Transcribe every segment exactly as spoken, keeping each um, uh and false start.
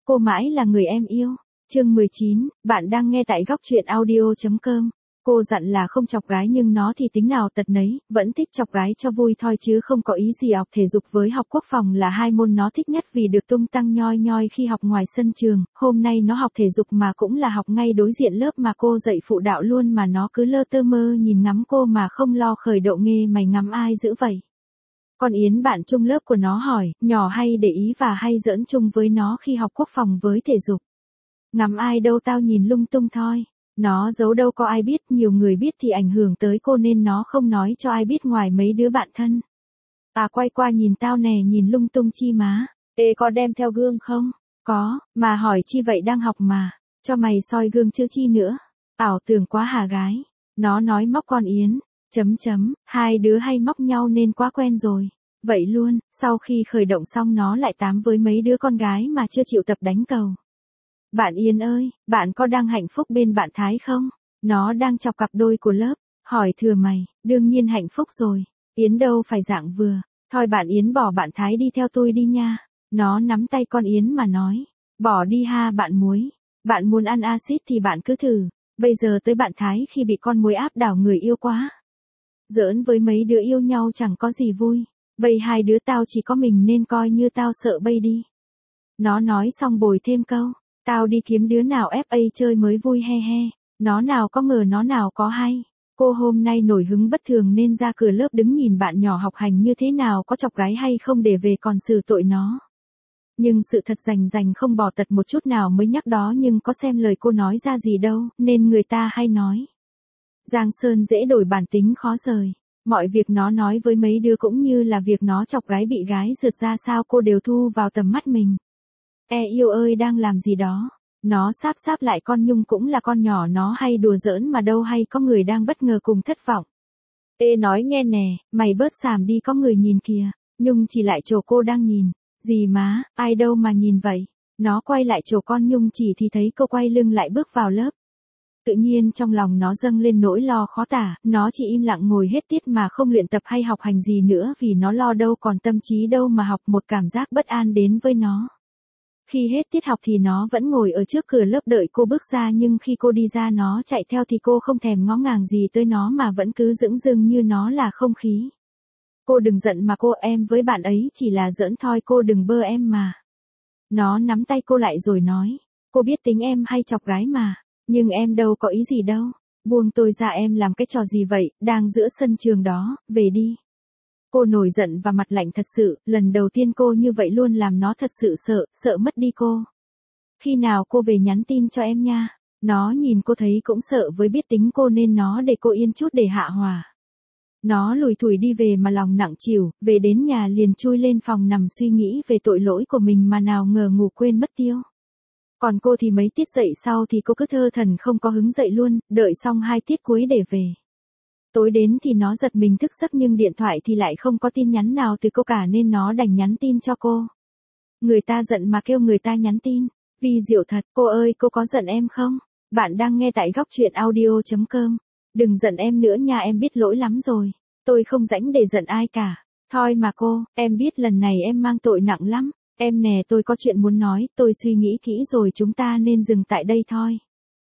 Cô mãi là người em yêu. Chương mười chín, bạn đang nghe tại góc truyện audio chấm com. Cô dặn là không chọc gái nhưng nó thì tính nào tật nấy, vẫn thích chọc gái cho vui thôi chứ không có ý gì. Học thể dục với học quốc phòng là hai môn nó thích nhất vì được tung tăng nhoi nhoi khi học ngoài sân trường. Hôm nay nó học thể dục mà cũng là học ngay đối diện lớp mà cô dạy phụ đạo luôn mà nó cứ lơ tơ mơ nhìn ngắm cô mà không lo khởi độ nghề mày ngắm ai dữ vậy. Con Yến bạn chung lớp của nó hỏi, nhỏ hay để ý và hay giỡn chung với nó khi học quốc phòng với thể dục. Ngắm ai đâu tao nhìn lung tung thôi. Nó giấu đâu có ai biết, nhiều người biết thì ảnh hưởng tới cô nên nó không nói cho ai biết ngoài mấy đứa bạn thân. À quay qua nhìn tao nè, nhìn lung tung chi má. Ê có đem theo gương không? Có, mà hỏi chi vậy đang học mà. Cho mày soi gương chứ chi nữa. Ảo tưởng quá hả gái. Nó nói móc con Yến. Chấm chấm, hai đứa hay móc nhau nên quá quen rồi. Vậy luôn, sau khi khởi động xong nó lại tám với mấy đứa con gái mà chưa chịu tập đánh cầu. Bạn Yến ơi, bạn có đang hạnh phúc bên bạn Thái không? Nó đang chọc cặp đôi của lớp. Hỏi thừa mày, đương nhiên hạnh phúc rồi. Yến đâu phải dạng vừa. Thôi bạn Yến bỏ bạn Thái đi theo tôi đi nha. Nó nắm tay con Yến mà nói. Bỏ đi ha bạn muối. Bạn muốn ăn axit thì bạn cứ thử. Bây giờ tới bạn Thái khi bị con muối áp đảo người yêu quá. Giỡn với mấy đứa yêu nhau chẳng có gì vui. Bây hai đứa tao chỉ có mình nên coi như tao sợ bây đi. Nó nói xong bồi thêm câu. Tao đi kiếm đứa nào ép a chơi mới vui he he. Nó nào có ngờ nó nào có hay. Cô hôm nay nổi hứng bất thường nên ra cửa lớp đứng nhìn bạn nhỏ học hành như thế nào có chọc gái hay không để về còn xử tội nó. Nhưng sự thật rành rành không bỏ tật một chút nào mới nhắc đó nhưng có xem lời cô nói ra gì đâu nên người ta hay nói. Giang Sơn dễ đổi bản tính khó rời. Mọi việc nó nói với mấy đứa cũng như là việc nó chọc gái bị gái rượt ra sao cô đều thu vào tầm mắt mình. E yêu ơi đang làm gì đó. Nó sáp sáp lại con Nhung cũng là con nhỏ nó hay đùa giỡn mà đâu hay có người đang bất ngờ cùng thất vọng. Ê nói nghe nè, mày bớt xàm đi có người nhìn kìa. Nhung chỉ lại chỗ cô đang nhìn. Gì má, ai đâu mà nhìn vậy. Nó quay lại chỗ con Nhung chỉ thì thấy cô quay lưng lại bước vào lớp. Tự nhiên trong lòng nó dâng lên nỗi lo khó tả, nó chỉ im lặng ngồi hết tiết mà không luyện tập hay học hành gì nữa vì nó lo đâu còn tâm trí đâu mà học, một cảm giác bất an đến với nó. Khi hết tiết học thì nó vẫn ngồi ở trước cửa lớp đợi cô bước ra nhưng khi cô đi ra nó chạy theo thì cô không thèm ngó ngàng gì tới nó mà vẫn cứ dửng dưng như nó là không khí. Cô đừng giận mà cô, em với bạn ấy chỉ là giỡn thôi, cô đừng bơ em mà. Nó nắm tay cô lại rồi nói, cô biết tính em hay chọc gái mà. Nhưng em đâu có ý gì đâu. Buông tôi ra, em làm cái trò gì vậy, đang giữa sân trường đó, về đi. Cô nổi giận và mặt lạnh thật sự, lần đầu tiên cô như vậy luôn làm nó thật sự sợ, sợ mất đi cô. Khi nào cô về nhắn tin cho em nha. Nó nhìn cô thấy cũng sợ với biết tính cô nên nó để cô yên chút để hạ hòa. Nó lủi thủi đi về mà lòng nặng trĩu, về đến nhà liền chui lên phòng nằm suy nghĩ về tội lỗi của mình mà nào ngờ ngủ quên mất tiêu. Còn cô thì mấy tiết dậy sau thì cô cứ thơ thẩn không có hứng dậy luôn, đợi xong hai tiết cuối để về. Tối đến thì nó giật mình thức giấc nhưng điện thoại thì lại không có tin nhắn nào từ cô cả nên nó đành nhắn tin cho cô. Người ta giận mà kêu người ta nhắn tin. Vi diệu thật, cô ơi cô có giận em không? Bạn đang nghe tại góc truyện audio chấm com. Đừng giận em nữa nha, em biết lỗi lắm rồi. Tôi không rảnh để giận ai cả. Thôi mà cô, em biết lần này em mang tội nặng lắm. Em nè, tôi có chuyện muốn nói, tôi suy nghĩ kỹ rồi chúng ta nên dừng tại đây thôi.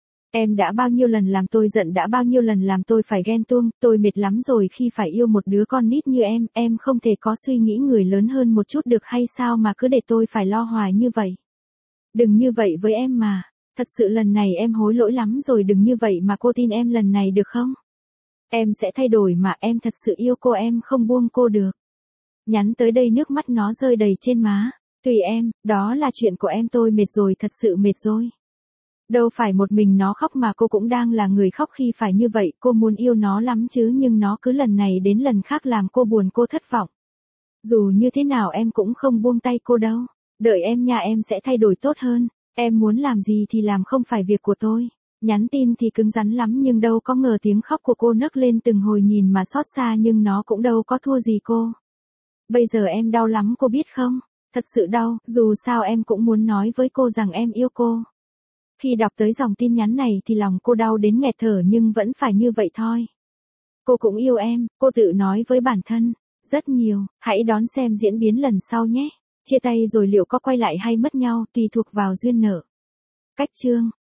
Em đã bao nhiêu lần làm tôi giận, đã bao nhiêu lần làm tôi phải ghen tuông, tôi mệt lắm rồi khi phải yêu một đứa con nít như em, em không thể có suy nghĩ người lớn hơn một chút được hay sao mà cứ để tôi phải lo hoài như vậy. Đừng như vậy với em mà, thật sự lần này em hối lỗi lắm rồi, đừng như vậy mà cô tin em lần này được không? Em sẽ thay đổi mà, em thật sự yêu cô, em không buông cô được. Nhắn tới đây nước mắt nó rơi đầy trên má. Tùy em, đó là chuyện của em, tôi mệt rồi, thật sự mệt rồi. Đâu phải một mình nó khóc mà cô cũng đang là người khóc khi phải như vậy, cô muốn yêu nó lắm chứ nhưng nó cứ lần này đến lần khác làm cô buồn, cô thất vọng. Dù như thế nào em cũng không buông tay cô đâu. Đợi em nha, em sẽ thay đổi tốt hơn. Em muốn làm gì thì làm, không phải việc của tôi. Nhắn tin thì cứng rắn lắm nhưng đâu có ngờ tiếng khóc của cô nấc lên từng hồi, nhìn mà xót xa nhưng nó cũng đâu có thua gì cô. Bây giờ em đau lắm cô biết không? Thật sự đau, dù sao em cũng muốn nói với cô rằng em yêu cô. Khi đọc tới dòng tin nhắn này thì lòng cô đau đến nghẹt thở nhưng vẫn phải như vậy thôi. Cô cũng yêu em, cô tự nói với bản thân. Rất nhiều, hãy đón xem diễn biến lần sau nhé. Chia tay rồi liệu có quay lại hay mất nhau tùy thuộc vào duyên nợ. Cách chương